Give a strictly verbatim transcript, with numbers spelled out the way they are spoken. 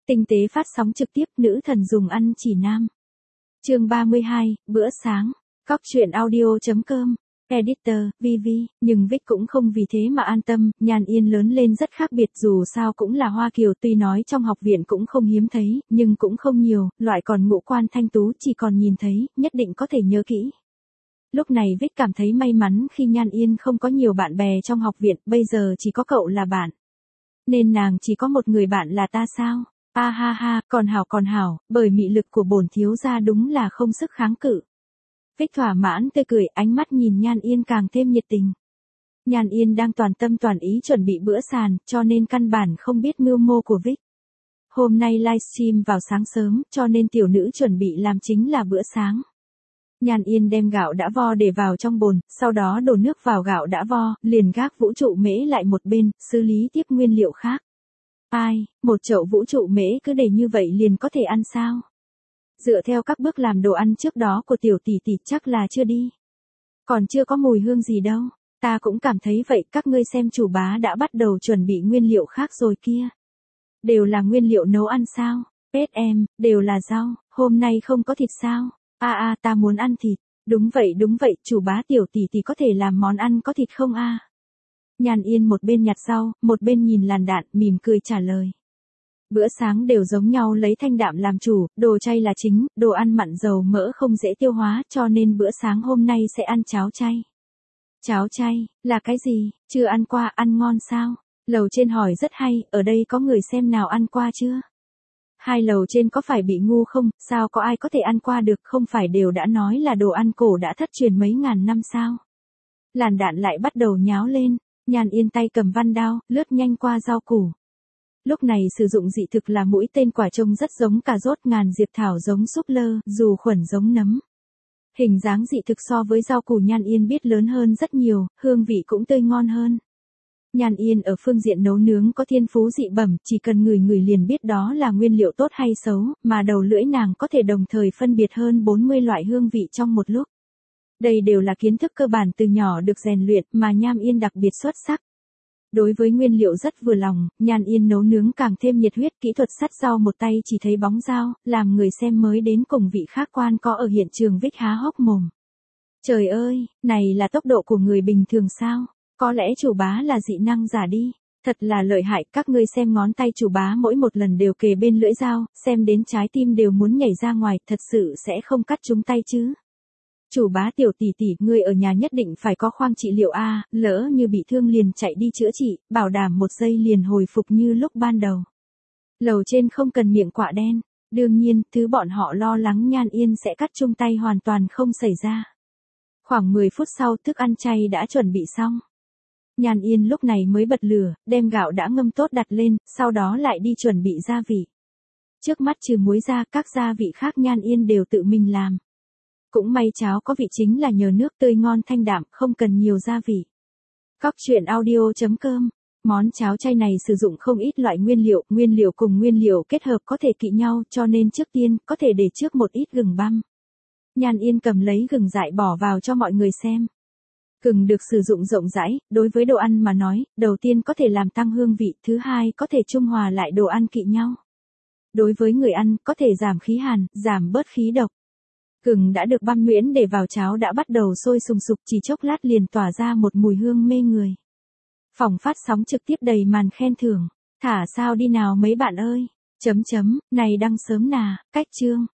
Tinh tế phát sóng trực tiếp nữ thần dùng ăn chỉ nam. Chương ba mươi hai, bữa sáng. Cóc truyện audio chấm com. Editor, Vivi, nhưng Vic cũng không vì thế mà an tâm, Nhan Yên lớn lên rất khác biệt, dù sao cũng là Hoa Kiều, tuy nói trong học viện cũng không hiếm thấy, nhưng cũng không nhiều, loại còn ngũ quan thanh tú chỉ còn nhìn thấy, nhất định có thể nhớ kỹ. Lúc này Vic cảm thấy may mắn khi Nhan Yên không có nhiều bạn bè trong học viện, bây giờ chỉ có cậu là bạn. Nên nàng chỉ có một người bạn là ta sao? A ha ha, còn hảo còn hảo, bởi mị lực của bổn thiếu gia đúng là không sức kháng cự. Vic thỏa mãn tươi cười, ánh mắt nhìn Nhan Yên càng thêm nhiệt tình. Nhan Yên đang toàn tâm toàn ý chuẩn bị bữa sàn, cho nên căn bản không biết mưu mô của Vic. Hôm nay livestream vào sáng sớm, cho nên tiểu nữ chuẩn bị làm chính là bữa sáng. Nhan Yên đem gạo đã vo để vào trong bồn, sau đó đổ nước vào gạo đã vo, liền gác vũ trụ mễ lại một bên, xử lý tiếp nguyên liệu khác. Ai, một chậu vũ trụ mễ cứ để như vậy liền có thể ăn sao? Dựa theo các bước làm đồ ăn trước đó của tiểu tỷ tỷ chắc là chưa đi. Còn chưa có mùi hương gì đâu, ta cũng cảm thấy vậy, các ngươi xem chủ bá đã bắt đầu chuẩn bị nguyên liệu khác rồi kia. Đều là nguyên liệu nấu ăn sao? Pet em, đều là rau, hôm nay không có thịt sao? A a ta muốn ăn thịt, đúng vậy đúng vậy, chủ bá tiểu tỷ tỷ có thể làm món ăn có thịt không a? Nhan Yên một bên nhặt rau, một bên nhìn làn đạn, mỉm cười trả lời. Bữa sáng đều giống nhau, lấy thanh đạm làm chủ, đồ chay là chính, đồ ăn mặn dầu mỡ không dễ tiêu hóa, cho nên bữa sáng hôm nay sẽ ăn cháo chay. Cháo chay, là cái gì, chưa ăn qua, ăn ngon sao? Lầu trên hỏi rất hay, ở đây có người xem nào ăn qua chưa? Hai lầu trên có phải bị ngu không, sao có ai có thể ăn qua được, không phải đều đã nói là đồ ăn cổ đã thất truyền mấy ngàn năm sao? Làn đạn lại bắt đầu nháo lên, Nhan Yên tay cầm văn đao, lướt nhanh qua rau củ. Lúc này sử dụng dị thực là mũi tên quả trông rất giống cà rốt, ngàn diệp thảo giống súp lơ, dù khuẩn giống nấm. Hình dáng dị thực so với rau củ Nhan Yên biết lớn hơn rất nhiều, hương vị cũng tươi ngon hơn. Nhan Yên ở phương diện nấu nướng có thiên phú dị bẩm, chỉ cần ngửi ngửi liền biết đó là nguyên liệu tốt hay xấu, mà đầu lưỡi nàng có thể đồng thời phân biệt hơn bốn mươi loại hương vị trong một lúc. Đây đều là kiến thức cơ bản từ nhỏ được rèn luyện mà Nhan Yên đặc biệt xuất sắc. Đối với nguyên liệu rất vừa lòng, Nhan Yên nấu nướng càng thêm nhiệt huyết, kỹ thuật sắt rau một tay chỉ thấy bóng dao, làm người xem mới đến cùng vị khác quan có ở hiện trường Vic há hốc mồm. Trời ơi, này là tốc độ của người bình thường sao? Có lẽ chủ bá là dị năng giả đi. Thật là lợi hại, các ngươi xem ngón tay chủ bá mỗi một lần đều kề bên lưỡi dao, xem đến trái tim đều muốn nhảy ra ngoài, thật sự sẽ không cắt trúng tay chứ. Chủ bá tiểu tỷ tỷ, ngươi ở nhà nhất định phải có khoang trị liệu a, lỡ như bị thương liền chạy đi chữa trị, bảo đảm một giây liền hồi phục như lúc ban đầu. Lầu trên không cần miệng quạ đen, đương nhiên, thứ bọn họ lo lắng Nhan Yên sẽ cắt chung tay hoàn toàn không xảy ra. Khoảng mười phút sau, thức ăn chay đã chuẩn bị xong. Nhan Yên lúc này mới bật lửa, đem gạo đã ngâm tốt đặt lên, sau đó lại đi chuẩn bị gia vị. Trước mắt trừ muối ra, các gia vị khác Nhan Yên đều tự mình làm. Cũng may cháo có vị chính là nhờ nước tươi ngon thanh đạm, không cần nhiều gia vị. Cóc truyện audio chấm com. Món cháo chay này sử dụng không ít loại nguyên liệu, nguyên liệu cùng nguyên liệu kết hợp có thể kỵ nhau, cho nên trước tiên, có thể để trước một ít gừng băm. Nhan Yên cầm lấy gừng dại bỏ vào cho mọi người xem. Gừng được sử dụng rộng rãi, đối với đồ ăn mà nói, đầu tiên có thể làm tăng hương vị, thứ hai có thể trung hòa lại đồ ăn kỵ nhau. Đối với người ăn, có thể giảm khí hàn, giảm bớt khí độc. Gừng đã được băm nhuyễn để vào cháo đã bắt đầu sôi sùng sục, chỉ chốc lát liền tỏa ra một mùi hương mê người. Phòng phát sóng trực tiếp đầy màn khen thưởng. Thả sao đi nào mấy bạn ơi. Chấm chấm, này đăng sớm nà, cách chương.